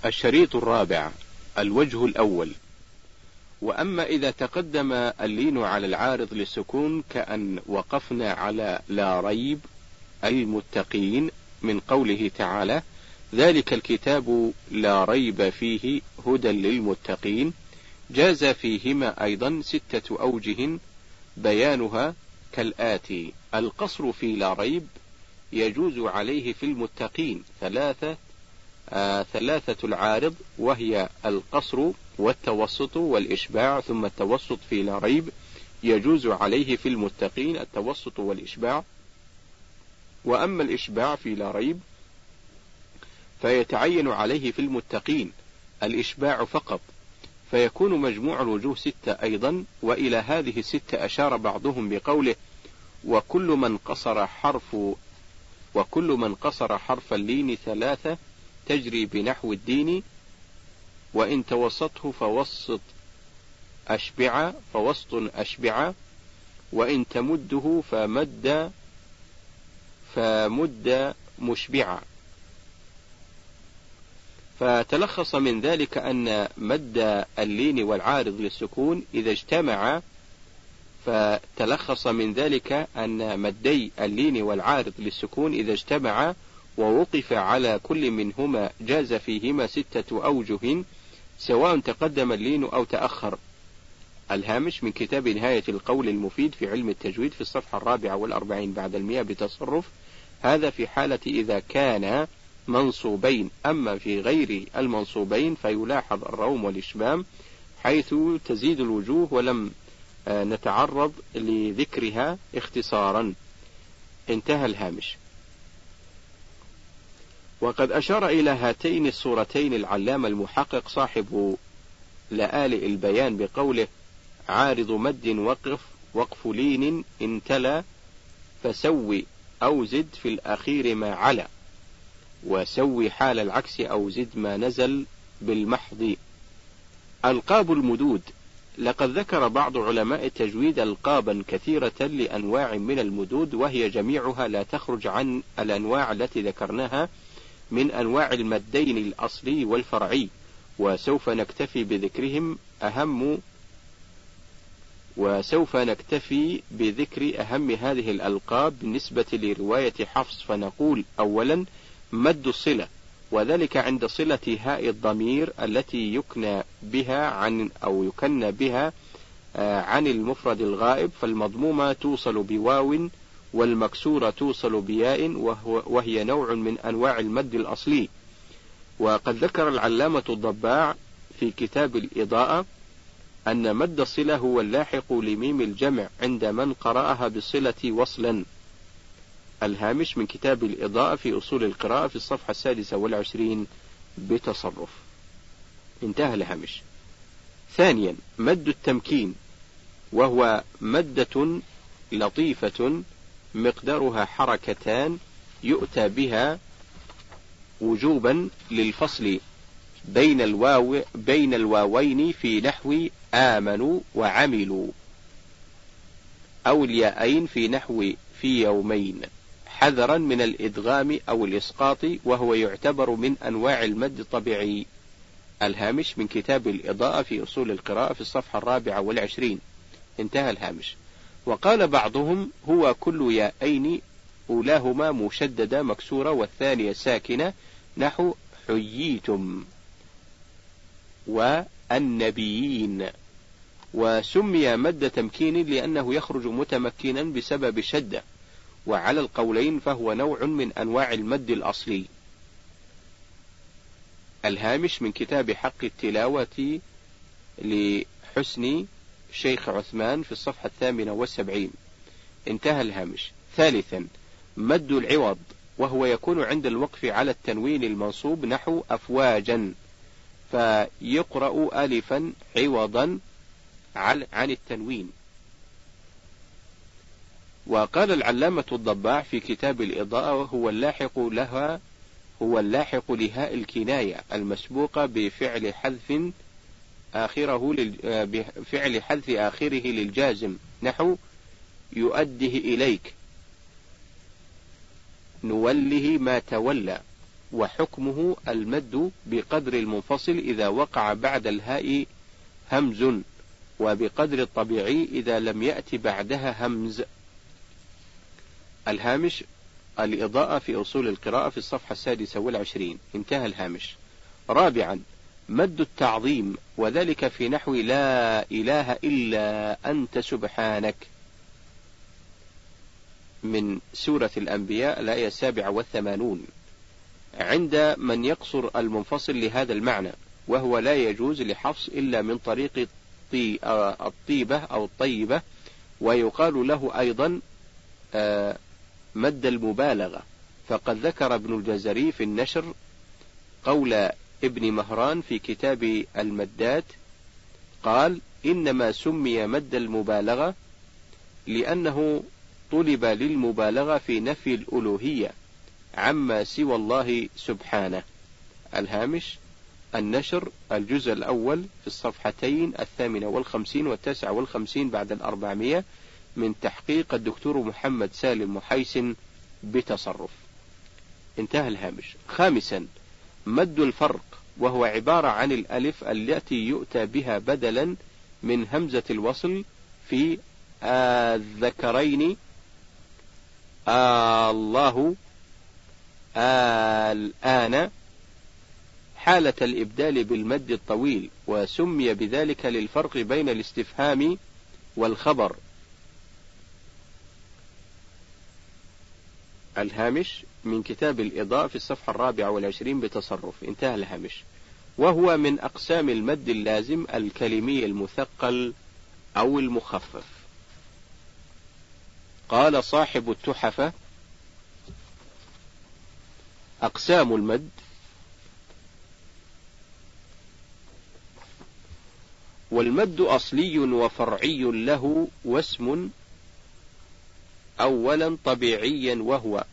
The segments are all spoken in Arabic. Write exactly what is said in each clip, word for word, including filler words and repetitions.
الشريط الرابع. الوجه الأول. وأما إذا تقدم اللين على العارض للسكون كأن وقفنا على لا ريب المتقين من قوله تعالى ذلك الكتاب لا ريب فيه هدى للمتقين، جاز فيهما أيضا ستة أوجه بيانها كالآتي: القصر في لا ريب يجوز عليه في المتقين ثلاثة آه ثلاثة العارض، وهي القصر والتوسط والإشباع، ثم التوسط في لا ريب يجوز عليه في المتقين التوسط والإشباع. وأما الإشباع في لا ريب فيتعين عليه في المتقين الإشباع فقط، فيكون مجموع الوجوه ستة أيضا. وإلى هذه الستة أشار بعضهم بقوله وكل من قصر حرف وكل من قصر حرف اللين ثلاثة تجري بنحو الدين، وإن توسطه فوسط أشبع فوسط أشبع، وإن تمده فمد فمد مشبعا. فتلخص من ذلك أن مد اللين والعارض للسكون إذا اجتمع فتلخص من ذلك أن مدي اللين والعارض للسكون إذا اجتمع ووقف على كل منهما جاز فيهما ستة أوجه سواء تقدم اللين أو تأخر. الهامش من كتاب نهاية القول المفيد في علم التجويد في الصفحة الرابعة والأربعين بعد المئة بتصرف. هذا في حالة إذا كان منصوبين، أما في غير المنصوبين فيلاحظ الروم والإشمام حيث تزيد الوجوه، ولم نتعرض لذكرها اختصارا. انتهى الهامش. وقد أشار إلى هاتين الصورتين العلامة المحقق صاحب لآلئ البيان بقوله عارض مد وقف وقف لين انتلى فسوي أو زد في الأخير ما علا، وسوي حال العكس أو زد ما نزل بالمحض. ألقاب المدود. لقد ذكر بعض علماء التجويد ألقابا كثيرة لأنواع من المدود، وهي جميعها لا تخرج عن الأنواع التي ذكرناها من أنواع المدين الأصلي والفرعي، وسوف نكتفي بذكرهم أهم وسوف نكتفي بذكر أهم هذه الألقاب بالنسبة لرواية حفص. فنقول أولا مد الصلة، وذلك عند صلة هاء الضمير التي يكنى بها عن أو يكنى بها عن المفرد الغائب، فالمضمومة توصل بواو والمكسورة توصل بياء، وهي نوع من أنواع المد الأصلي. وقد ذكر العلامة الضباع في كتاب الإضاءة أن مد الصلة هو اللاحق لميم الجمع عند من قرأها بالصلة وصلا. الهامش من كتاب الإضاءة في أصول القراءة في الصفحة السادسة والعشرين بتصرف. انتهى الهامش. ثانيا مد التمكين، وهو مدة لطيفة مقدارها حركتان يؤتى بها وجوبا للفصل بين الواو بين الواوين في نحو آمنوا وعملوا، أو الياءين في نحو في يومين، حذرا من الإدغام أو الإسقاط، وهو يعتبر من أنواع المد الطبيعي. الهامش من كتاب الإضاءة في أصول القراءة في الصفحة الرابعة والعشرين. انتهى الهامش. وقال بعضهم هو كل ياءين أولاهما مشددة مكسورة والثانية ساكنة نحو حييتم والنبيين. وسمي مد تمكين لأنه يخرج متمكنا بسبب شدة، وعلى القولين فهو نوع من أنواع المد الأصلي. الهامش من كتاب حق التلاوة لحسن شيخ عثمان في الصفحة الثامنة والسبعين. انتهى الهامش. ثالثا مد العوض، وهو يكون عند الوقف على التنوين المنصوب نحو أفواجا، فيقرأ ألفا عوضا عن التنوين. وقال العلامة الضباع في كتاب الإضاءة هو اللاحق لها هو اللاحق لهاء الكناية المسبوقة بفعل حذف آخره بفعل حذف آخره للجازم نحو يؤده إليك نوله ما تولى، وحكمه المد بقدر المنفصل إذا وقع بعد الهاء همز، وبقدر الطبيعي إذا لم يأتي بعدها همز. الهامش الإضاءة في أصول القراءة في الصفحة السادسة والعشرين. انتهى الهامش. رابعا مد التعظيم، وذلك في نحو لا إله إلا أنت سبحانك من سورة الأنبياء الآية السابعة والثمانون، عند من يقصر المنفصل لهذا المعنى، وهو لا يجوز لحفص إلا من طريق الطيبة أو الطيبة، ويقال له أيضا مد المبالغة. فقد ذكر ابن الجزري في النشر قول ابن مهران في كتاب المدات، قال: إنما سمي مد المبالغة لأنه طلب للمبالغة في نفي الألوهية عما سوى الله سبحانه. الهامش النشر الجزء الأول في الصفحتين الثامنة والخمسين والتاسعة والخمسين بعد الأربعمائة، من تحقيق الدكتور محمد سالم محيسن بتصرف. انتهى الهامش. خامسا مد الفرق، وهو عبارة عن الألف التي يؤتى بها بدلا من همزة الوصل في الذكرين الله الآن حالة الإبدال بالمد الطويل، وسمي بذلك للفرق بين الاستفهام والخبر. الهامش من كتاب الإضاءة في الصفحة الرابعة والعشرين بتصرف. انتهى الهامش. وهو من أقسام المد اللازم الكلمي المثقل أو المخفف. قال صاحب التحفة: أقسام المد: والمد أصلي وفرعي له واسم أولا طبيعيا، وهو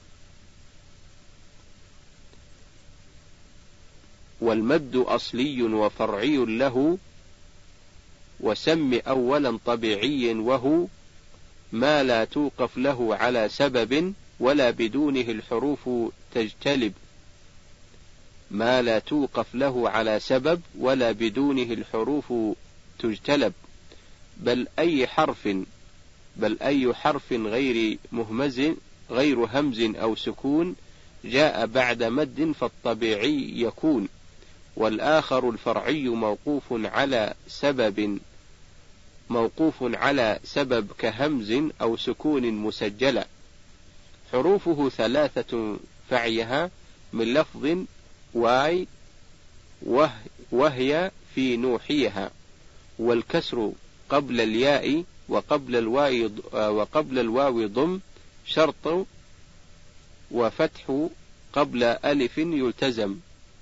والمد أصلي وفرعي له وسم أولا طبيعي، وهو ما لا توقف له على سبب ولا بدونه الحروف تجتلب ما لا توقف له على سبب ولا بدونه الحروف تجتلب بل أي حرف بل أي حرف غير مهمز غير همز أو سكون جاء بعد مد فالطبيعي يكون. والآخر الفرعي موقوف على سبب موقوف على سبب كهمز أو سكون مسجلة. حروفه ثلاثة فعيها من لفظ واي وهي في نوحيها، والكسر قبل الياء وقبل الواو وقبل الواو ضم شرط، وفتح قبل ألف يلتزم.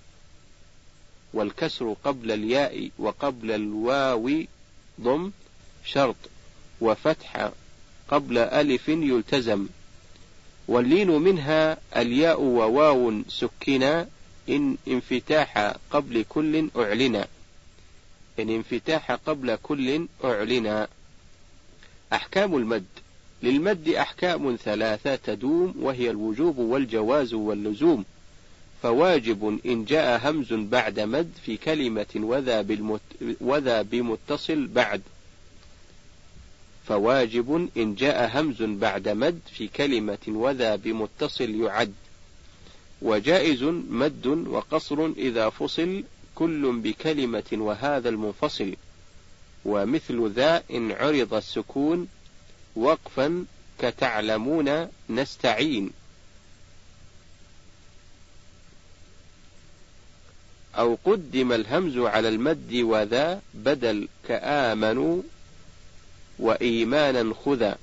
والكسر قبل الياء وقبل الواو ضم شرط، وفتح قبل ألف يلتزم. واللين منها الياء وواو سكنا إن انفتاح قبل كل أعلنا إن انفتاح قبل كل أعلنا. أحكام المد: للمد أحكام ثلاثة تدوم، وهي الوجوب والجواز واللزوم. فواجب إن جاء همز بعد مد في كلمة وذا, بالمت... وذا بمتصل بعد فواجب إن جاء همز بعد مد في كلمة وذا بمتصل يعد. وجائز مد وقصر إذا فصل كل بكلمة وهذا المنفصل، ومثل ذا إن عرض السكون وقفا كتعلمون نستعين، أو قدم الهمز على المد وذا بدل كآمنوا وإيمانا خذا.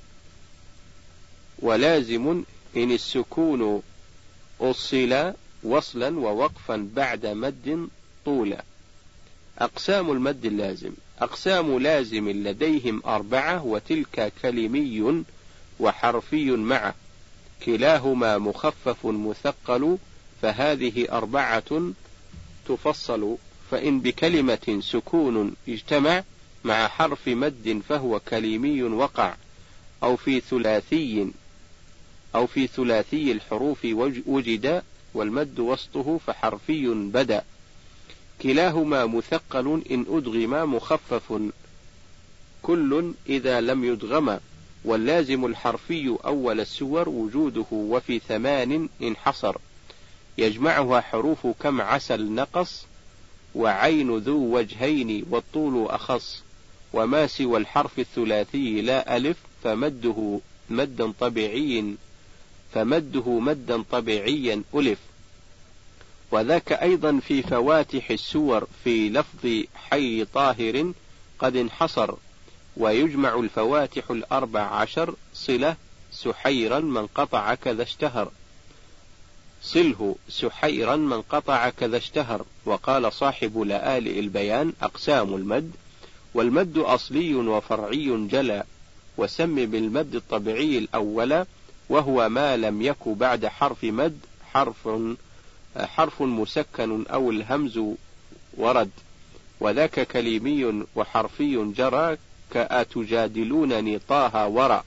ولازم إن السكون أصل وصلا ووقفا بعد مد طولا. أقسام المد اللازم: أقسام لازم لديهم أربعة، وتلك كلمي وحرفي معه، كلاهما مخفف مثقل، فهذه أربعة تفصل. فإن بكلمة سكون اجتمع مع حرف مد فهو كلمي وقع، أو في ثلاثي أو في ثلاثي الحروف وجد، والمد وسطه فحرفي بدا، كلاهما مثقل إن أدغم مخفف كل إذا لم يدغم، واللازم الحرفي أول السور وجوده وفي ثمان انحصر، يجمعها حروف كم عسل نقص، وعين ذو وجهين والطول أخص، وما سوى الحرف الثلاثي لا ألف فمده مدا طبيعي فمده مدا طبيعيا ألف، وذاك أيضا في فواتح السور في لفظ حي طاهر قد انحصر، ويجمع الفواتح الأربع عشر صلة سحيرا من قطع كذا اشتهر، صله سحيرا من قطع كذا اشتهر. وقال صاحب لآلئ البيان أقسام المد: والمد أصلي وفرعي جلا، وسم بالمد الطبيعي الأول، وهو ما لم يك بعد حرف مد حرف حرف مسكن أو الهمز ورد، وذاك كليمي وحرفي جرى كأتجادلونني طه ورى.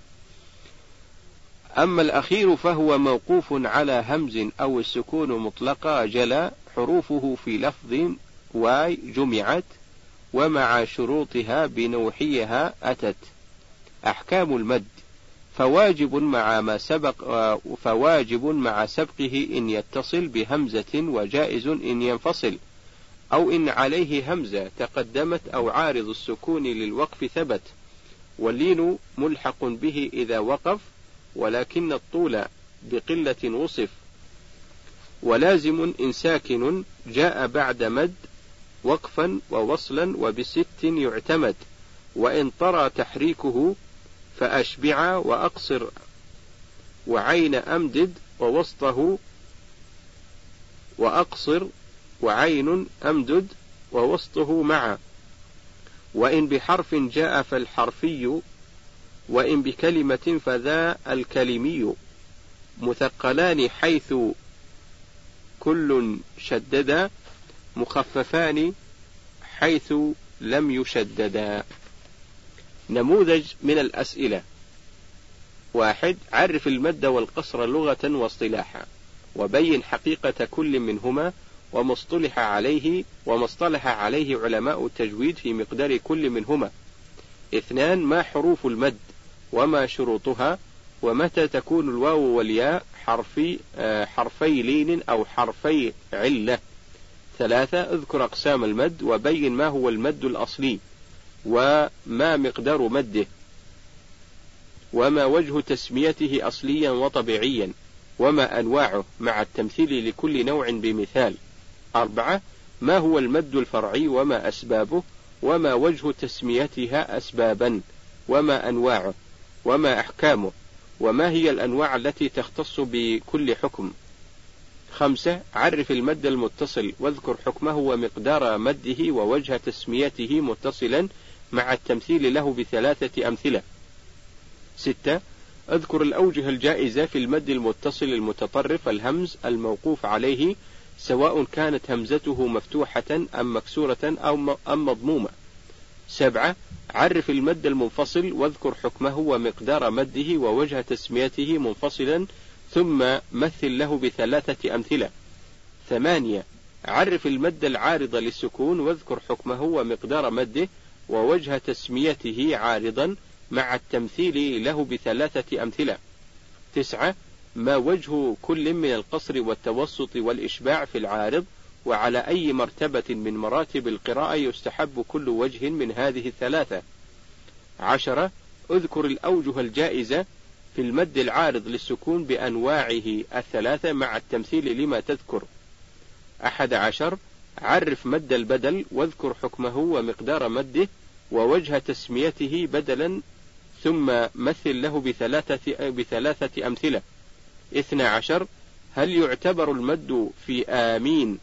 أما الأخير فهو موقوف على همز أو السكون مطلقا جلا، حروفه في لفظ واي جمعت ومع شروطها بنوحيها أتت. أحكام المد: فواجب مع ما سبق فواجب مع سبقه إن يتصل بهمزة، وجائز إن ينفصل أو إن عليه همزة تقدمت أو عارض السكون للوقف ثبت، واللين ملحق به إذا وقف، ولكن الطول بقلة وصف، ولازم إن ساكن جاء بعد مد وقفا ووصلا وبست يعتمد، وإن طرى تحريكه فأشبع وأقصر، وعين أمدد ووسطه وأقصر، وعين أمدد ووسطه معا، وإن بحرف جاء فالحرفي، وإن بكلمة فذا الكلمي، مثقلان حيث كل شددا، مخففان حيث لم يشددا. نموذج من الأسئلة: واحد. عرف المد والقصر لغة واصطلاحا، وبين حقيقة كل منهما وما اصطلح عليه وما اصطلح عليه علماء التجويد في مقدار كل منهما. اثنان. ما حروف المد وما شروطها، ومتى تكون الواو والياء حرفي حرفي لين أو حرفي علة. ثلاثة. اذكر أقسام المد وبين ما هو المد الأصلي وما مقدار مده، وما وجه تسميته أصليا وطبيعيا، وما أنواعه مع التمثيل لكل نوع بمثال. أربعة. ما هو المد الفرعي وما أسبابه، وما وجه تسميتها أسبابا، وما أنواعه، وما أحكامه، وما هي الأنواع التي تختص بكل حكم. خمسة. عرف المد المتصل واذكر حكمه ومقدار مده ووجه تسميته متصلا مع التمثيل له بثلاثة أمثلة. ستة. اذكر الأوجه الجائزة في المد المتصل المتطرف الهمز الموقوف عليه، سواء كانت همزته مفتوحة أم مكسورة أم مضمومة. سبعة. عرف المد المنفصل واذكر حكمه ومقدار مده ووجه تسميته منفصلا، ثم مثل له بثلاثة أمثلة. ثمانية. عرف المد العارض للسكون واذكر حكمه ومقدار مده ووجه تسميته عارضا مع التمثيل له بثلاثة أمثلة. تسعة. ما وجه كل من القصر والتوسط والإشباع في العارض، وعلى أي مرتبة من مراتب القراءة يستحب كل وجه من هذه الثلاثة. عشرة. اذكر الأوجه الجائزة في المد العارض للسكون بأنواعه الثلاثة مع التمثيل لما تذكر. أحد عشر. عرف مد البدل واذكر حكمه ومقدار مده ووجه تسميته بدلا، ثم مثل له بثلاثة, بثلاثة أمثلة. اثنى عشر. هل يعتبر المد في آمين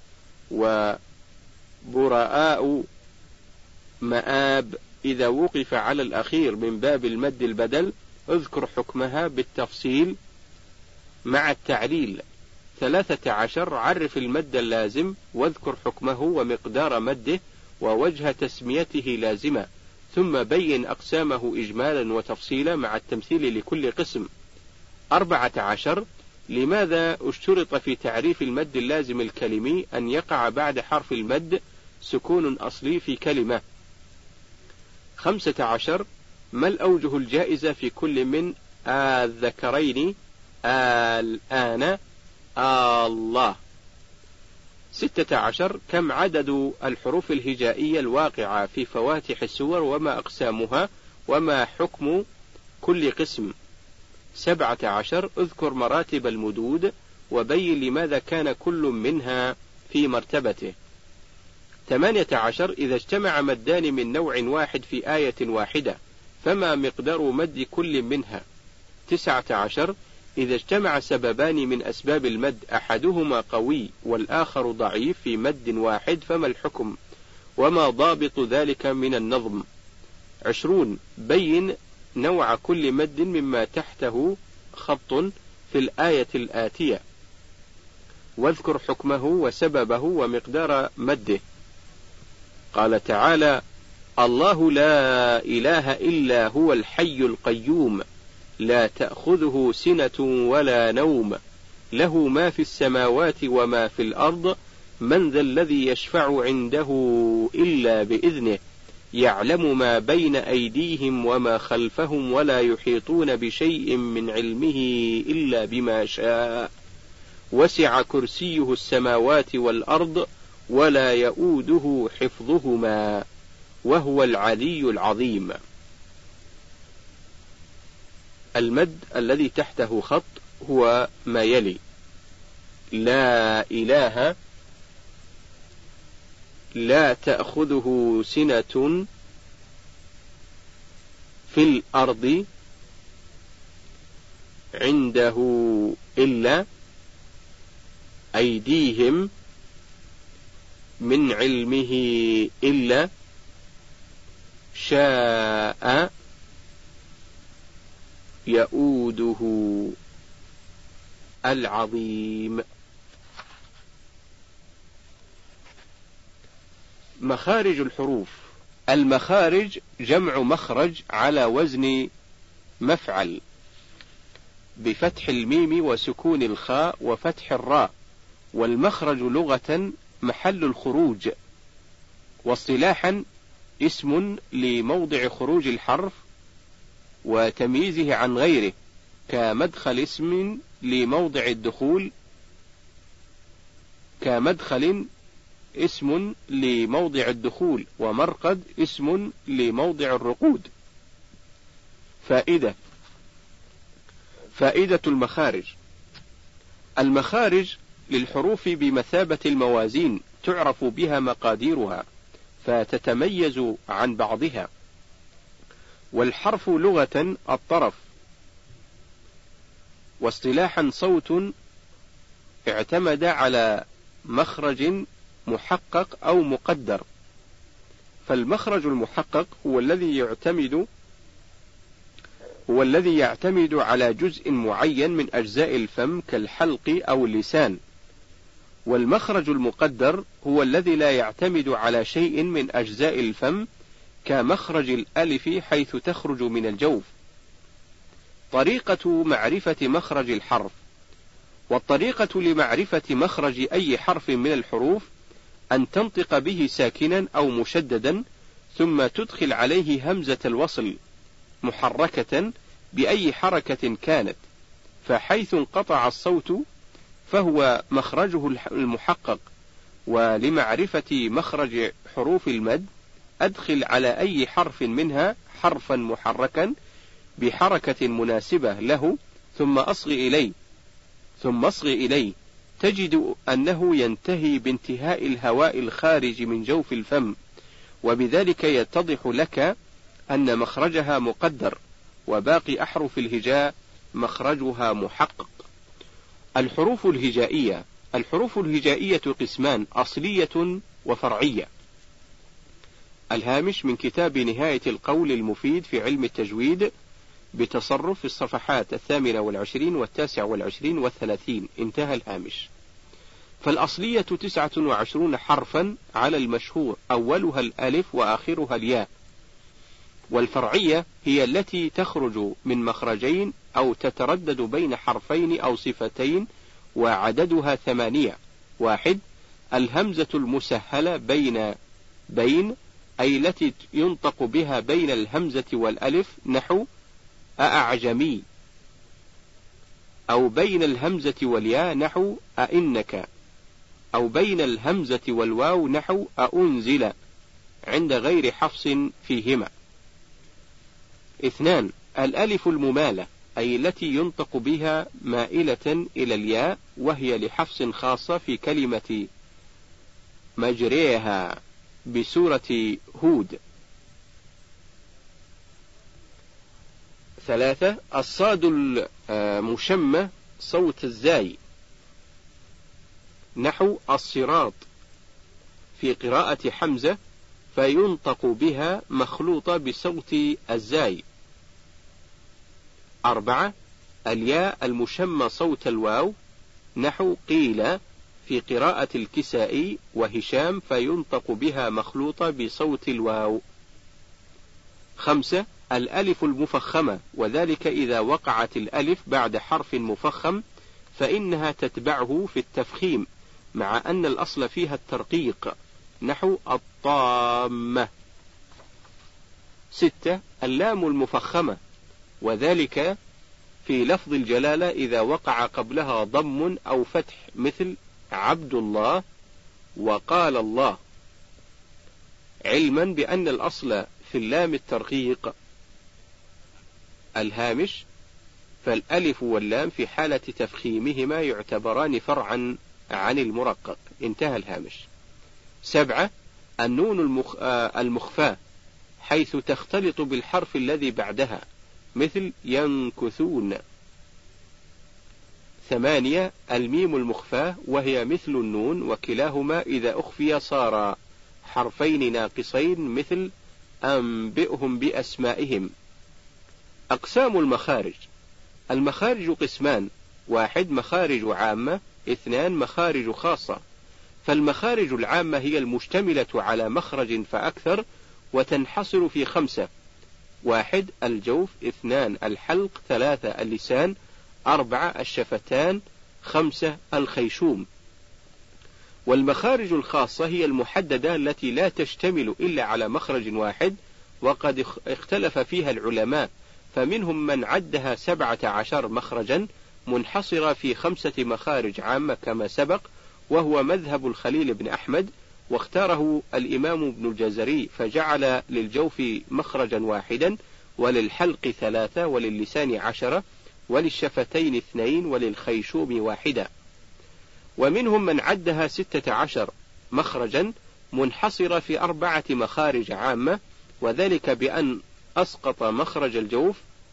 وبراء مآب إذا وقف على الأخير من باب المد البدل؟ اذكر حكمها بالتفصيل مع التعليل. ثلاثة عشر. عرف المد اللازم واذكر حكمه ومقدار مده ووجه تسميته لازمة، ثم بين أقسامه إجمالا وتفصيلا مع التمثيل لكل قسم. أربعة عشر. لماذا اشترط في تعريف المد اللازم الكلمي أن يقع بعد حرف المد سكون أصلي في كلمة؟ خمسة عشر. ما الأوجه الجائزة في كل من الذكرين الآن الله؟ ستة عشر. كم عدد الحروف الهجائية الواقعة في فواتح السور وما أقسامها وما حكم كل قسم؟ سبعة عشر. اذكر مراتب المدود وبين لماذا كان كل منها في مرتبته. ثمانية عشر. إذا اجتمع مدان من نوع واحد في آية واحدة فما مقدار مد كل منها؟ تسعة عشر. إذا اجتمع سببان من أسباب المد أحدهما قوي والآخر ضعيف في مد واحد فما الحكم وما ضابط ذلك من النظم؟ عشرون. بين نوع كل مد مما تحته خط في الآية الآتية واذكر حكمه وسببه ومقدار مده. قال تعالى: الله لا إله إلا هو الحي القيوم لا تأخذه سنة ولا نوم له ما في السماوات وما في الأرض من ذا الذي يشفع عنده إلا بإذنه يعلم ما بين أيديهم وما خلفهم ولا يحيطون بشيء من علمه إلا بما شاء وسع كرسيه السماوات والأرض ولا يؤوده حفظهما وهو العلي العظيم. المد الذي تحته خط هو ما يلي: لا إله لا تأخذه سنة في الأرض عنده إلا أيديهم من علمه إلا شاء يؤوده العظيم. مخارج الحروف. المخارج جمع مخرج على وزن مفعل بفتح الميم وسكون الخاء وفتح الراء، والمخرج لغة محل الخروج، واصطلاحا اسم لموضع خروج الحرف وتمييزه عن غيره، كمدخل اسم لموضع الدخول كمدخل اسم لموضع الدخول ومرقد اسم لموضع الرقود. فائدة فائدة المخارج. المخارج للحروف بمثابة الموازين تعرف بها مقاديرها فتتميز عن بعضها. والحرف لغة الطرف، واصطلاحا صوت اعتمد على مخرج محقق أو مقدر. فالمخرج المحقق هو الذي يعتمد هو الذي يعتمد على جزء معين من أجزاء الفم كالحلق أو اللسان، والمخرج المقدر هو الذي لا يعتمد على شيء من أجزاء الفم كمخرج الألف حيث تخرج من الجوف. طريقة معرفة مخرج الحرف. والطريقة لمعرفة مخرج أي حرف من الحروف أن تنطق به ساكنا أو مشددا ثم تدخل عليه همزة الوصل محركة بأي حركة كانت، فحيث انقطع الصوت فهو مخرجه المحقق. ولمعرفة مخرج حروف المد أدخل على أي حرف منها حرفا محركا بحركة مناسبة له ثم أصغ إليه ثم أصغ إليه تجد أنه ينتهي بانتهاء الهواء الخارج من جوف الفم، وبذلك يتضح لك أن مخرجها مقدر وباقي أحرف الهجاء مخرجها محقق. الحروف الهجائية. الحروف الهجائية قسمان: أصلية وفرعية. الهامش من كتاب نهاية القول المفيد في علم التجويد بتصرف في الصفحات الثامنة والعشرين والتاسع والعشرين والثلاثين، انتهى الهامش. فالأصلية تسعة وعشرون حرفا على المشهور، أولها الألف وآخرها الياء، والفرعية هي التي تخرج من مخرجين أو تتردد بين حرفين أو صفتين وعددها ثمانية. واحد الهمزة المسهلة بين بين أي التي ينطق بها بين الهمزة والألف نحو أأعجمي، أو بين الهمزة والياء نحو أئنك، أو بين الهمزة والواو نحو أأنزل عند غير حفص فيهما. اثنان الألف الممالة أي التي ينطق بها مائلة إلى الياء، وهي لحفص خاصة في كلمة مجريها بسورة هود. ثلاثة الصاد المشمة صوت الزاي نحو الصراط في قراءة حمزة، فينطق بها مخلوطة بصوت الزاي. أربعة الياء المشمة صوت الواو نحو قيل في قراءة الكسائي وهشام، فينطق بها مخلوطة بصوت الواو. خمسة الألف المفخمة، وذلك إذا وقعت الألف بعد حرف مفخم فإنها تتبعه في التفخيم، مع أن الأصل فيها الترقيق نحو الطامة. ستة اللام المفخمة، وذلك في لفظ الجلالة إذا وقع قبلها ضم أو فتح مثل عبد الله وقال الله، علما بأن الأصل في اللام الترقيق الهامش، فالألف واللام في حالة تفخيمهما يعتبران فرعا عن المرقق. انتهى الهامش. سبعة النون المخ... المخفاة حيث تختلط بالحرف الذي بعدها مثل ينكثون. ثمانية الميم المخفاة، وهي مثل النون، وكلاهما إذا أخفي صار حرفين ناقصين مثل أنبئهم بأسمائهم. أقسام المخارج. المخارج قسمان: واحد مخارج عامة، اثنان مخارج خاصة. فالمخارج العامة هي المشتملة على مخرج فأكثر، وتنحصر في خمسة: واحد الجوف، اثنان الحلق، ثلاثة اللسان، أربعة الشفتان، خمسة الخيشوم. والمخارج الخاصة هي المحددة التي لا تشتمل إلا على مخرج واحد، وقد اختلف فيها العلماء، فمنهم من عدها سبعة عشر مخرجا منحصرة في خمسة مخارج عامة كما سبق، وهو مذهب الخليل بن أحمد، واختاره الإمام ابن الجزري، فجعل للجوف مخرجا واحدا، وللحلق ثلاثة، وللسان عشرة، وللشفتين اثنين، وللخيشوم واحدة. ومنهم من عدها ستة عشر مخرجا منحصرة في أربعة مخارج عامة، وذلك بأن أسقط مخرج الجوف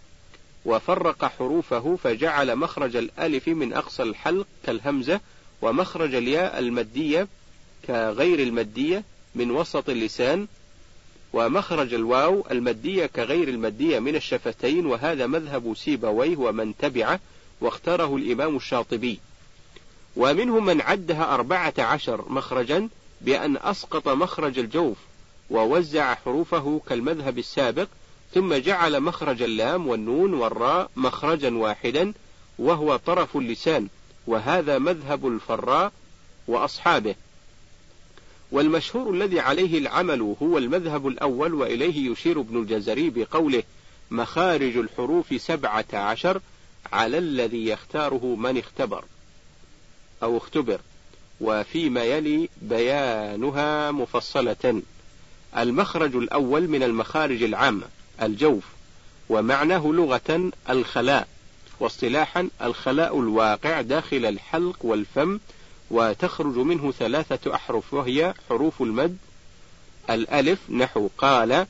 وفرق حروفه، فجعل مخرج الألف من أقصى الحلق كالهمزة، ومخرج الياء المدية كغير المدية من وسط اللسان، ومخرج الواو المدية كغير المدية من الشفتين، وهذا مذهب سيبويه ومن تبعه، واختاره الإمام الشاطبي. ومنهم من عدها أربعة عشر مخرجا بأن أسقط مخرج الجوف ووزع حروفه كالمذهب السابق، ثم جعل مخرج اللام والنون والراء مخرجا واحدا وهو طرف اللسان، وهذا مذهب الفراء وأصحابه. والمشهور الذي عليه العمل هو المذهب الأول، وإليه يشير ابن الجزري بقوله مخارج الحروف سبعة عشر على الذي يختاره من اختبر أو اختبر، وفيما يلي بيانها مفصلة. المخرج الأول من المخارج العامة الجوف، ومعناه لغة الخلاء، واصطلاحا الخلاء الواقع داخل الحلق والفم، وتخرج منه ثلاثة أحرف، وهي حروف المد: الألف نحو قال،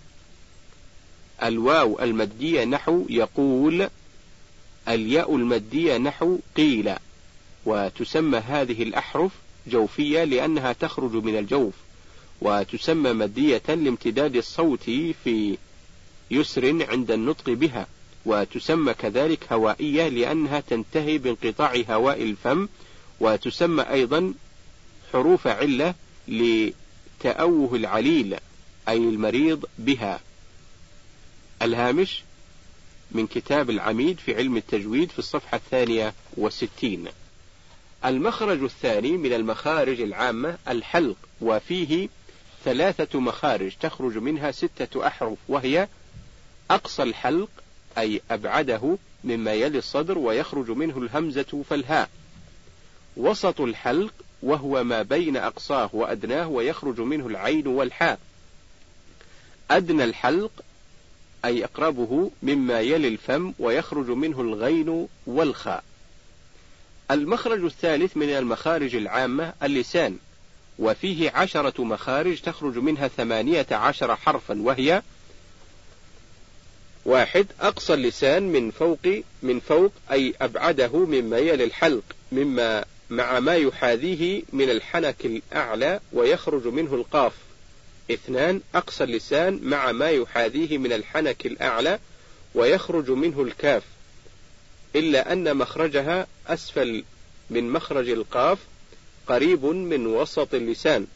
الواو المدية نحو يقول، الياء المدية نحو قيل. وتسمى هذه الأحرف جوفية لأنها تخرج من الجوف، وتسمى مدية لامتداد الصوت في يسر عند النطق بها، وتسمى كذلك هوائية لأنها تنتهي بانقطاع هواء الفم، وتسمى أيضا حروف علة لتأوه العليل أي المريض بها. الهامش من كتاب العميد في علم التجويد في الصفحة الثانية والستين. المخرج الثاني من المخارج العامة الحلق، وفيه ثلاثة مخارج تخرج منها ستة أحرف، وهي أقصى الحلق أي أبعده مما يلي الصدر ويخرج منه الهمزة فالهاء، وسط الحلق وهو ما بين أقصاه وأدناه ويخرج منه العين والحاء، أدنى الحلق أي أقربه مما يلي الفم ويخرج منه الغين والخاء. المخرج الثالث من المخارج العامة اللسان، وفيه عشرة مخارج تخرج منها ثمانية عشر حرفا، وهي: واحد أقصى اللسان من فوق من فوق أي أبعده مما يلي الحلق مما مع ما يحاذيه من الحنك الأعلى ويخرج منه القاف. اثنان أقصى اللسان مع ما يحاذيه من الحنك الأعلى ويخرج منه الكاف، إلا أن مخرجها أسفل من مخرج القاف قريب من وسط اللسان.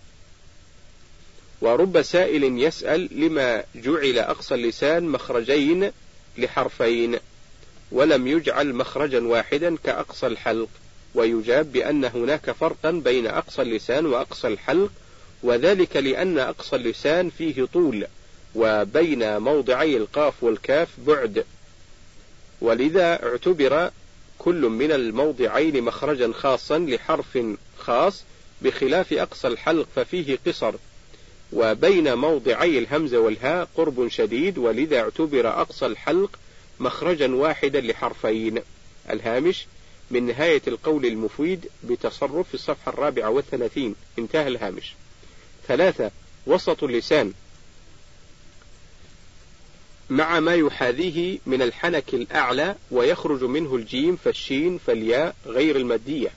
ورب سائل يسأل: لما جعل أقصى اللسان مخرجين لحرفين ولم يجعل مخرجا واحدا كأقصى الحلق؟ ويجاب بأن هناك فرقا بين أقصى اللسان وأقصى الحلق، وذلك لأن أقصى اللسان فيه طول، وبين موضعي القاف والكاف بعد، ولذا اعتبر كل من الموضعين مخرجا خاصا لحرف خاص، بخلاف أقصى الحلق ففيه قصر، وبين موضعي الهمزة والهاء قرب شديد، ولذا اعتبر أقصى الحلق مخرجا واحدا لحرفين. الهامش من نهاية القول المفيد بتصرف في الصفحة الرابعة والثلاثين. انتهى الهامش. ثلاثة وسط اللسان مع ما يحاذيه من الحنك الأعلى ويخرج منه الجيم فالشين فالياء غير المادية.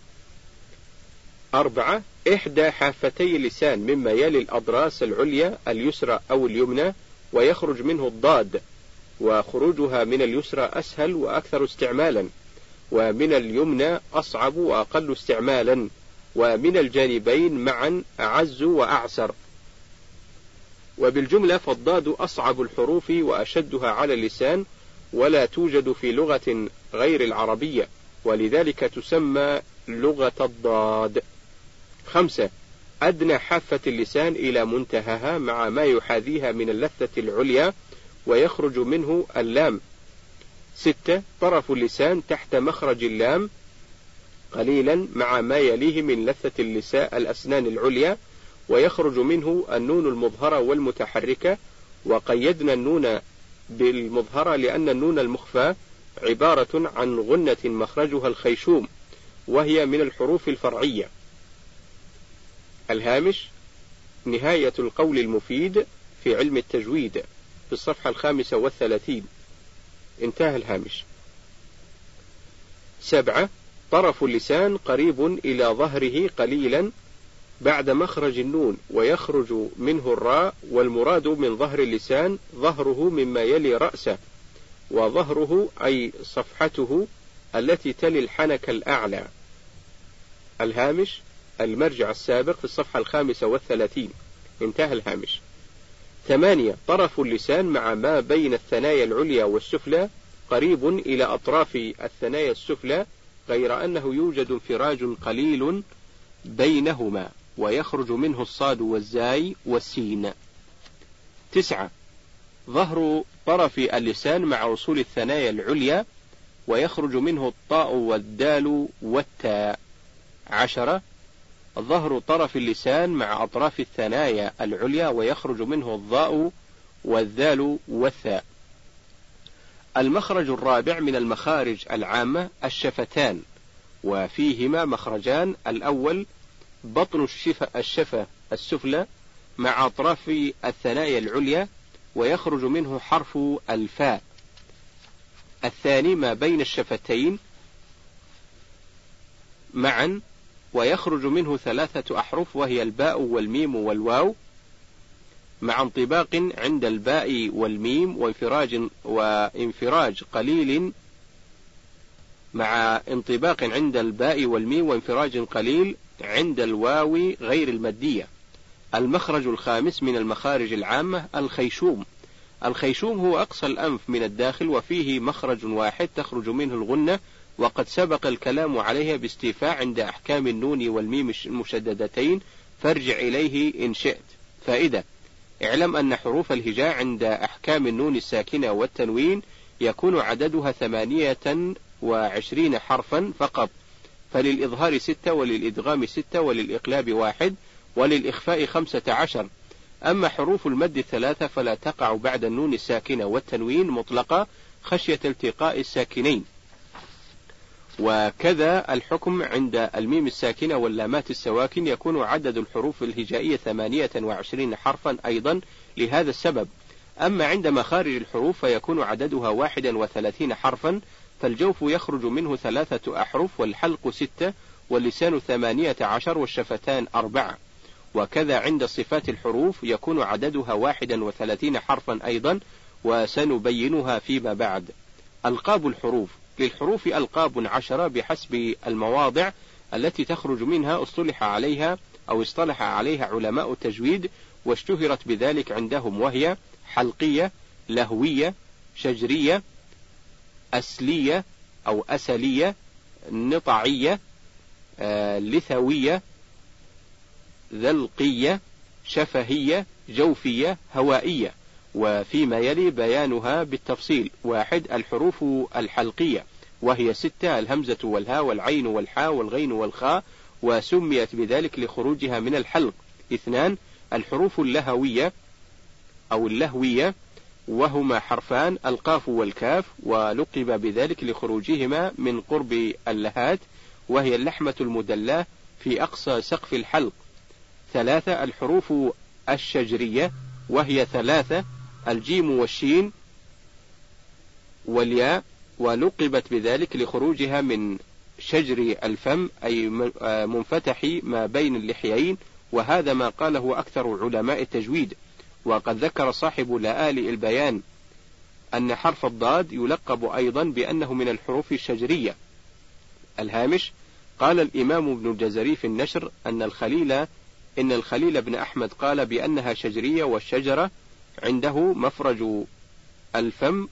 أربعة إحدى حافتي اللسان مما يلي الأضراس العليا اليسرى أو اليمنى ويخرج منه الضاد، وخروجها من اليسرى أسهل وأكثر استعمالا، ومن اليمنى أصعب وأقل استعمالا، ومن الجانبين معا أعز وأعسر. وبالجملة فالضاد أصعب الحروف وأشدها على اللسان، ولا توجد في لغة غير العربية، ولذلك تسمى لغة الضاد. خمسة أدنى حافة اللسان إلى منتهاها مع ما يحاذيها من اللثة العليا ويخرج منه اللام. ستة طرف اللسان تحت مخرج اللام قليلا مع ما يليه من لثة اللسان الأسنان العليا ويخرج منه النون المظهرة والمتحركة، وقيدنا النون بالمظهرة لأن النون المخفى عبارة عن غنة مخرجها الخيشوم، وهي من الحروف الفرعية. الهامش نهاية القول المفيد في علم التجويد في الصفحة الخامسة والثلاثين. انتهى الهامش. سبعة طرف اللسان قريب إلى ظهره قليلا بعد مخرج النون ويخرج منه الراء، والمراد من ظهر اللسان ظهره مما يلي رأسه، وظهره أي صفحته التي تلي الحنك الأعلى. الهامش المرجع السابق في الصفحة الخامسة والثلاثين. انتهى الهامش. ثمانية طرف اللسان مع ما بين الثنايا العليا والسفلى قريب إلى أطراف الثنايا السفلى، غير أنه يوجد انفراج قليل بينهما ويخرج منه الصاد والزاي والسين. تسعة ظهر طرف اللسان مع وصول الثنايا العليا ويخرج منه الطاء والدال والتاء. عشرة ظهر طرف اللسان مع أطراف الثنايا العليا ويخرج منه الضاء والذال والثاء. المخرج الرابع من المخارج العامة الشفتان، وفيهما مخرجان: الأول بطن الشفة, الشفة السفلى مع أطراف الثنايا العليا ويخرج منه حرف الفاء. الثاني ما بين الشفتين معا ويخرج منه ثلاثة أحرف، وهي الباء والميم والواو، مع انطباق عند الباء والميم وانفراج وانفراج قليل مع انطباق عند الباء والميم وانفراج قليل عند الواو غير المادية. المخرج الخامس من المخارج العامة الخيشوم، الخيشوم هو أقصى الأنف من الداخل وفيه مخرج واحد تخرج منه الغنة، وقد سبق الكلام عليها باستيفاء عند أحكام النون والميم المشددتين، فارجع إليه إن شئت. فائدة: اعلم أن حروف الهجاء عند أحكام النون الساكنة والتنوين يكون عددها ثمانية وعشرين حرفا فقط، فللإظهار ستة، وللإدغام ستة، وللإقلاب واحد، وللإخفاء خمسة عشر. أما حروف المد الثلاثة فلا تقع بعد النون الساكنة والتنوين مطلقة خشية التقاء الساكنين. وكذا الحكم عند الميم الساكنة واللامات السواكن، يكون عدد الحروف الهجائية ثمانية وعشرين حرفا أيضا لهذا السبب. أما عند مخارج الحروف فيكون عددها واحدا وثلاثين حرفا، فالجوف يخرج منه ثلاثة أحرف، والحلق ستة، واللسان ثمانية عشر، والشفتان أربعة. وكذا عند صفات الحروف يكون عددها واحدا وثلاثين حرفا أيضا، وسنبينها فيما بعد. ألقاب الحروف: للحروف ألقاب عشرة بحسب المواضع التي تخرج منها، اصطلح عليها أو اصطلح عليها علماء التجويد واشتهرت بذلك عندهم، وهي: حلقية، لهوية، شجرية، أسلية أو أسلية، نطعية، آه، لثوية، ذلقية، شفهية، جوفية، هوائية. وفيما يلي بيانها بالتفصيل. واحد: الحروف الحلقية، وهي ستة: الهمزة والهاء والعين والحاء والغين والخاء، وسميت بذلك لخروجها من الحلق. اثنان: الحروف اللهوية أو اللهوية، وهما حرفان: القاف والكاف، ولقب بذلك لخروجهما من قرب اللهات، وهي اللحمة المدلاة في أقصى سقف الحلق. ثلاثة: الحروف الشجرية، وهي ثلاثة: الجيم والشين والياء، ولقبت بذلك لخروجها من شجر الفم أي منفتح ما بين اللحيين، وهذا ما قاله أكثر علماء التجويد. وقد ذكر صاحب لآلئ البيان أن حرف الضاد يلقب أيضا بأنه من الحروف الشجرية. الهامش: قال الإمام ابن الجزري في النشر أن الخليل إن الخليل بن أحمد قال بأنها شجرية، والشجرة عنده مفرج الفم.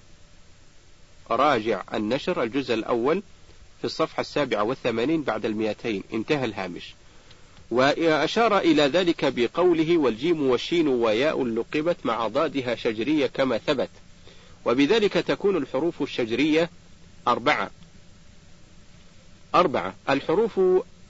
راجع النشر الجزء الأول في الصفحة السابعة والثمانين بعد المئتين. انتهى الهامش. وأشار إلى ذلك بقوله: والجيم والشين وياء لقبت مع ضادها شجرية كما ثبت. وبذلك تكون الحروف الشجرية أربعة. أربعة: الحروف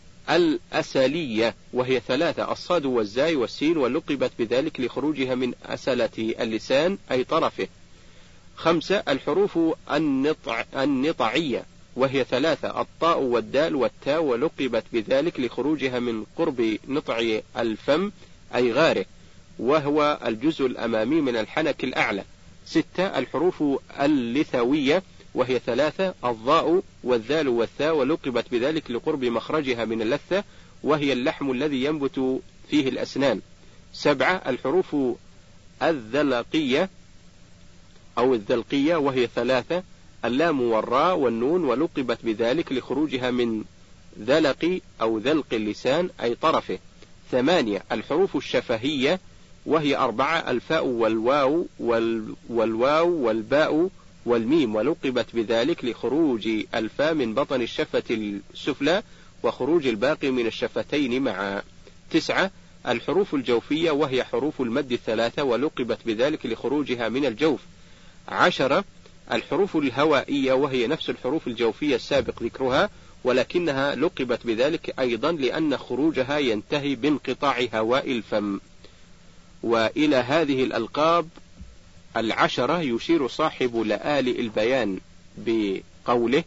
الأسلية، وهي ثلاثة: الصاد والزاي والسين، ولقبت بذلك لخروجها من أسلة اللسان أي طرفه. خمسة: الحروف النطع النطعية، وهي ثلاثة: الطاء والدال والتاء، ولقبت بذلك لخروجها من قرب نطع الفم أي غاره، وهو الجزء الأمامي من الحنك الأعلى. ستة: الحروف اللثوية، وهي ثلاثة: الضاء والذال والثاء، ولقبت بذلك لقرب مخرجها من اللثة، وهي اللحم الذي ينبت فيه الأسنان. سبعة: الحروف الذلقية أو الذلقية، وهي ثلاثة: اللام والراء والنون، ولقبت بذلك لخروجها من ذلق أو ذلق اللسان أي طرفه. ثمانية: الحروف الشفهية، وهي أربعة: الفاء والواو والواو والباء والميم، ولقبت بذلك لخروج الفاء من بطن الشفة السفلى وخروج الباقي من الشفتين معا. تسعة: الحروف الجوفية، وهي حروف المد الثلاثة، ولقبت بذلك لخروجها من الجوف. عشرة: الحروف الهوائية، وهي نفس الحروف الجوفية السابق ذكرها، ولكنها لقبت بذلك أيضا لأن خروجها ينتهي بانقطاع هواء الفم. وإلى هذه الألقاب العشرة يشير صاحب لآلئ البيان بقوله: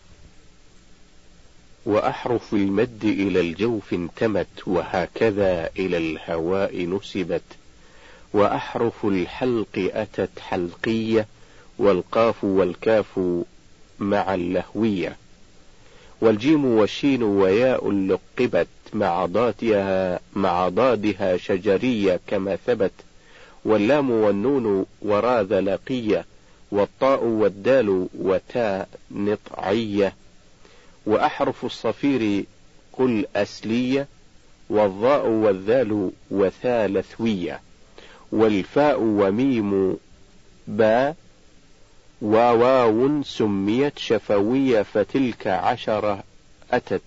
وأحرف المد إلى الجوف انتمت، وهكذا إلى الهواء نسبت، وأحرف الحلق أتت حلقية، والقاف والكاف مع اللهوية، والجيم والشين وياء لقبت مع ضادها مع ضادها شجرية كما ثبت، واللام والنون ورا ذلقية، والطاء والدال وتاء نطعية، وأحرف الصفير قل أسلية، والضاء والذال وثا لثوية، والفاء وميم باء وواو سميت شفوية فتلك عشرة أتت،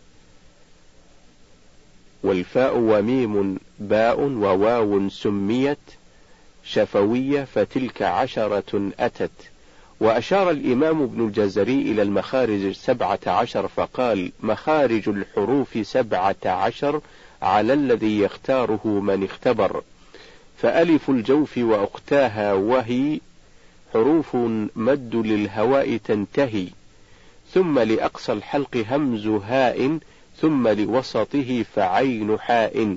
والفاء وميم باء وواو سميت شفوية فتلك عشرة أتت. وأشار الإمام ابن الجزري إلى المخارج السبعة عشر فقال: مخارج الحروف سبعة عشر على الذي يختاره من اختبر، فألف الجوف وأختاها وهي حروف مد للهواء تنتهي، ثم لأقصى الحلق همز هاء، ثم لوسطه فعين حاء،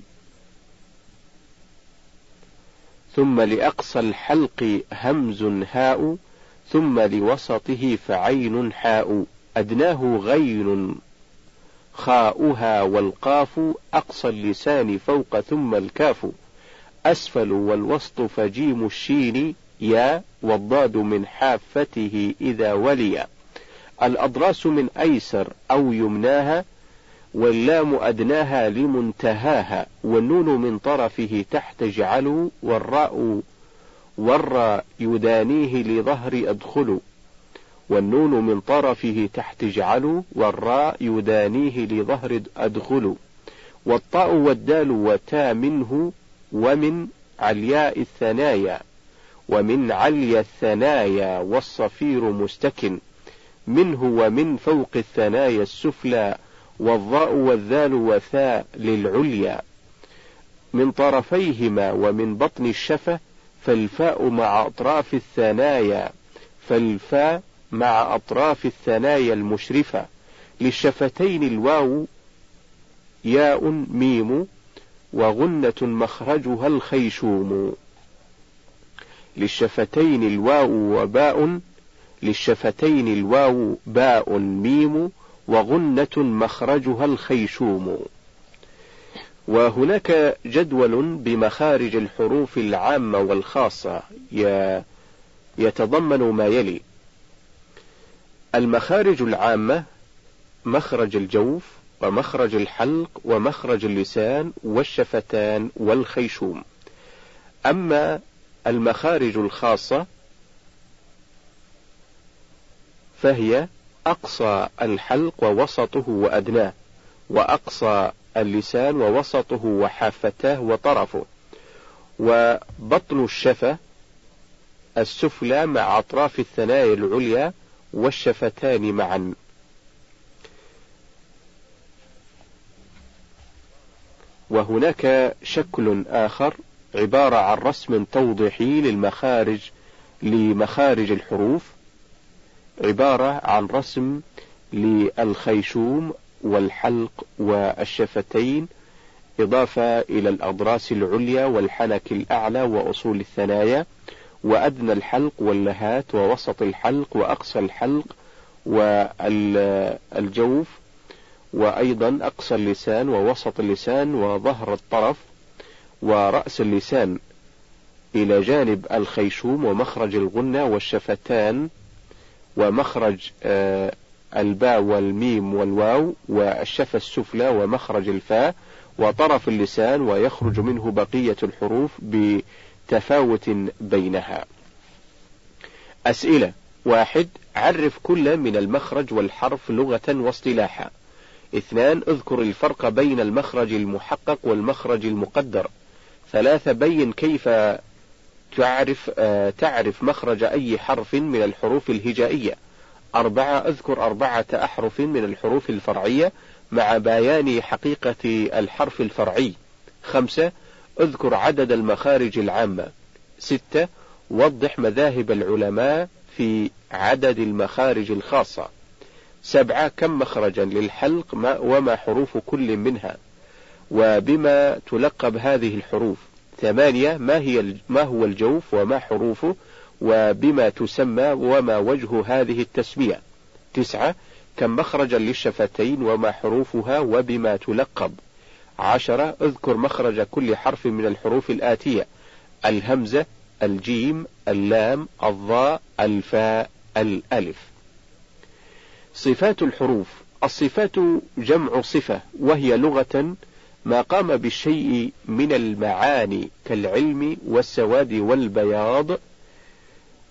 ثم لأقصى الحلق همز هاء، ثم لوسطه فعين حاء، أدناه غين خاؤها والقاف، أقصى اللسان فوق ثم الكاف، أسفل والوسط فجيم الشين يا، والضاد من حافته إذا ولي، الأضراس من أيسر أو يمناها، واللام أدناها لمنتهاها، والنون من طرفه تحت اجعلوا، والراء والراء يدانيه لظهر أدخلوا، والنون من طرفه تحت اجعلوا، والراء يدانيه لظهر أدخلوا، والطاء والدال وتا منه، ومن علياء الثنايا، ومن عليا الثنايا والصفير مستكن، منه ومن فوق الثنايا السفلى، والضاء والذال وثاء للعليا، من طرفيهما ومن بطن الشفة، فالفاء مع أطراف الثنايا، فالفاء مع أطراف الثنايا المشرفة، للشفتين الواو ياء ميم، وغنة مخرجها الخيشوم، للشفتين الواو وباء، للشفتين الواو باء ميم، وغنة مخرجها الخيشوم. وهناك جدول بمخارج الحروف العامة والخاصة يتضمن ما يلي: المخارج العامة: مخرج الجوف، ومخرج الحلق، ومخرج اللسان، والشفتان، والخيشوم. أما المخارج الخاصة فهي أقصى الحلق ووسطه وأدناه، وأقصى اللسان ووسطه وحافتاه وطرفه، وبطن الشفة السفلى مع أطراف الثنايا العليا، والشفتان معا. وهناك شكل آخر عبارة عن رسم توضيحي للمخارج لمخارج الحروف، عبارة عن رسم للخيشوم والحلق والشفتين، إضافة إلى الأضراس العليا والحنك الأعلى وأصول الثنايا، وأدنى الحلق واللهات، ووسط الحلق، وأقصى الحلق، والجوف، وأيضا أقصى اللسان ووسط اللسان وظهر الطرف ورأس اللسان، إلى جانب الخيشوم ومخرج الغنة والشفتان، ومخرج آه الباء والميم والواو، والشفة السفلى، ومخرج الفاء، وطرف اللسان، ويخرج منه بقية الحروف بتفاوت بينها. أسئلة: واحد، عرف كل من المخرج والحرف لغة واصطلاحا. اثنان، اذكر الفرق بين المخرج المحقق والمخرج المقدر. ثلاثة، بين كيف تعرف آه تعرف مخرج أي حرف من الحروف الهجائية. أربعة، اذكر أربعة أحرف من الحروف الفرعية مع بيان حقيقة الحرف الفرعي. خمسة، اذكر عدد المخارج العامة. ستة، وضح مذاهب العلماء في عدد المخارج الخاصة. سبعة، كم مخرجا للحلق وما حروف كل منها وبما تلقب هذه الحروف. ثمانية، ما هي ما هو الجوف وما حروفه وبما تسمى وما وجه هذه التسمية. تسعة، كم مخرجا للشفتين وما حروفها وبما تلقب. عشرة، اذكر مخرج كل حرف من الحروف الآتية: الهمزة، الجيم، اللام، الضاء، الفاء، الألف. صفات الحروف: الصفات جمع صفة، وهي لغة ما قام بالشيء من المعاني كالعلم والسواد والبياض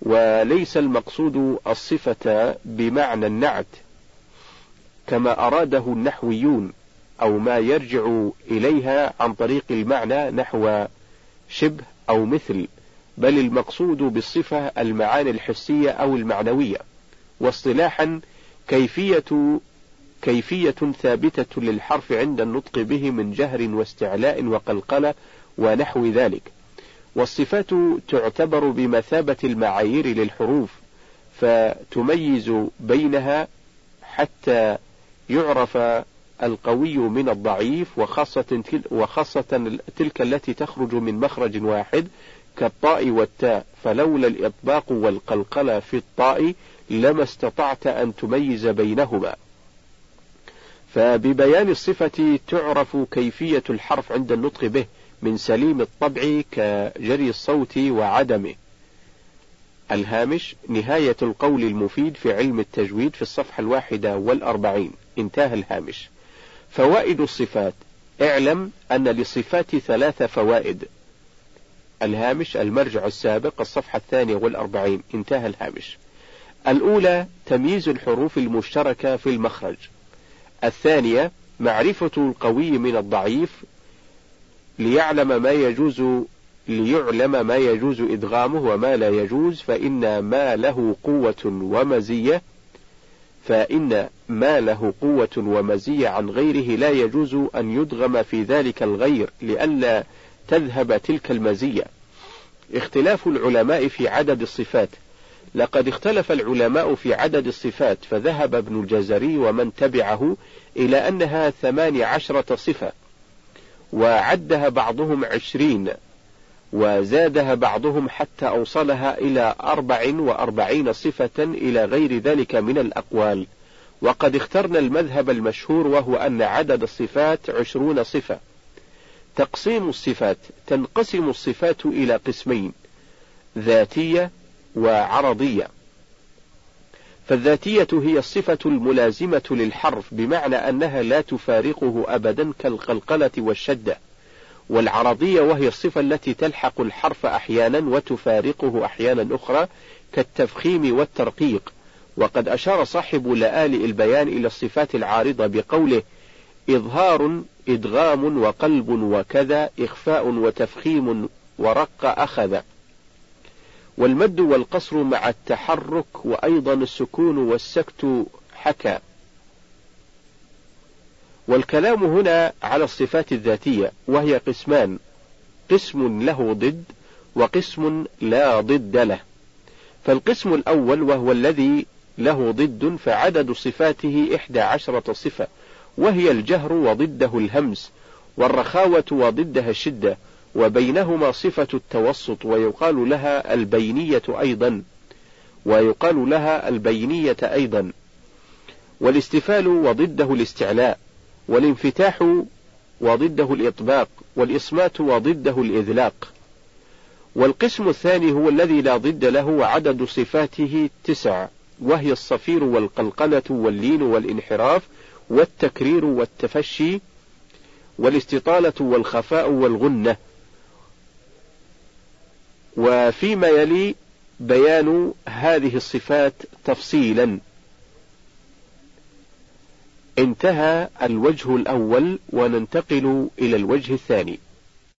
وليس المقصود الصفة بمعنى النعت كما أراده النحويون أو ما يرجع إليها عن طريق المعنى نحو شبه أو مثل، بل المقصود بالصفة المعاني الحسية أو المعنوية. واصطلاحا كيفية كيفية ثابتة للحرف عند النطق به من جهر واستعلاء وقلقلة ونحو ذلك. والصفات تعتبر بمثابة المعايير للحروف، فتميز بينها حتى يعرف القوي من الضعيف، وخاصة وخاصة تلك التي تخرج من مخرج واحد كالطاء والتاء، فلولا الإطباق والقلقلة في الطاء لما استطعت أن تميز بينهما. فببيان الصفة تعرف كيفية الحرف عند النطق به من سليم الطبع كجري الصوت وعدمه. الهامش نهاية القول المفيد في علم التجويد في الصفحة الواحدة والأربعين، انتهى الهامش. فوائد الصفات: اعلم أن للصفات ثلاث فوائد. الهامش المرجع السابق الصفحة الثانية والأربعين، انتهى الهامش. الأولى تمييز الحروف المشتركة في المخرج. الثانية معرفة القوي من الضعيف ليعلم ما يجوز ليعلم ما يجوز إدغامه وما لا يجوز، فإن ما له قوة ومزية فإن ما له قوة ومزية عن غيره لا يجوز أن يدغم في ذلك الغير لئلا تذهب تلك المزية. اختلاف العلماء في عدد الصفات. لقد اختلف العلماء في عدد الصفات، فذهب ابن الجزري ومن تبعه إلى أنها ثمان عشرة صفة، وعدها بعضهم عشرين، وزادها بعضهم حتى أوصلها إلى أربع وأربعين صفة إلى غير ذلك من الأقوال. وقد اخترنا المذهب المشهور وهو أن عدد الصفات عشرون صفة. تقسيم الصفات: تنقسم الصفات إلى قسمين: ذاتية وعرضية. فالذاتية هي الصفة الملازمة للحرف بمعنى أنها لا تفارقه أبدا كالقلقلة والشدة. والعرضية وهي الصفة التي تلحق الحرف أحيانا وتفارقه أحيانا أخرى كالتفخيم والترقيق. وقد أشار صاحب لآلئ البيان إلى الصفات العارضة بقوله: إظهار إدغام وقلب وكذا، إخفاء وتفخيم ورق أخذ. والمد والقصر مع التحرك، وأيضا السكون والسكت حكى. والكلام هنا على الصفات الذاتية، وهي قسمان: قسم له ضد وقسم لا ضد له. فالقسم الأول وهو الذي له ضد فعدد صفاته إحدى عشرة صفة، وهي الجهر وضده الهمس، والرخاوة وضدها الشدة، وبينهما صفة التوسط، ويقال لها البينية أيضا ويقال لها البينية أيضا والاستفال وضده الاستعلاء، والانفتاح وضده الإطباق، والإصمات وضده الإذلاق. والقسم الثاني هو الذي لا ضد له، وعدد صفاته تسع، وهي الصفير والقلقلة واللين والانحراف والتكرير والتفشي والاستطالة والخفاء والغنة. وفيما يلي بيان هذه الصفات تفصيلا. انتهى الوجه الأول، وننتقل إلى الوجه الثاني.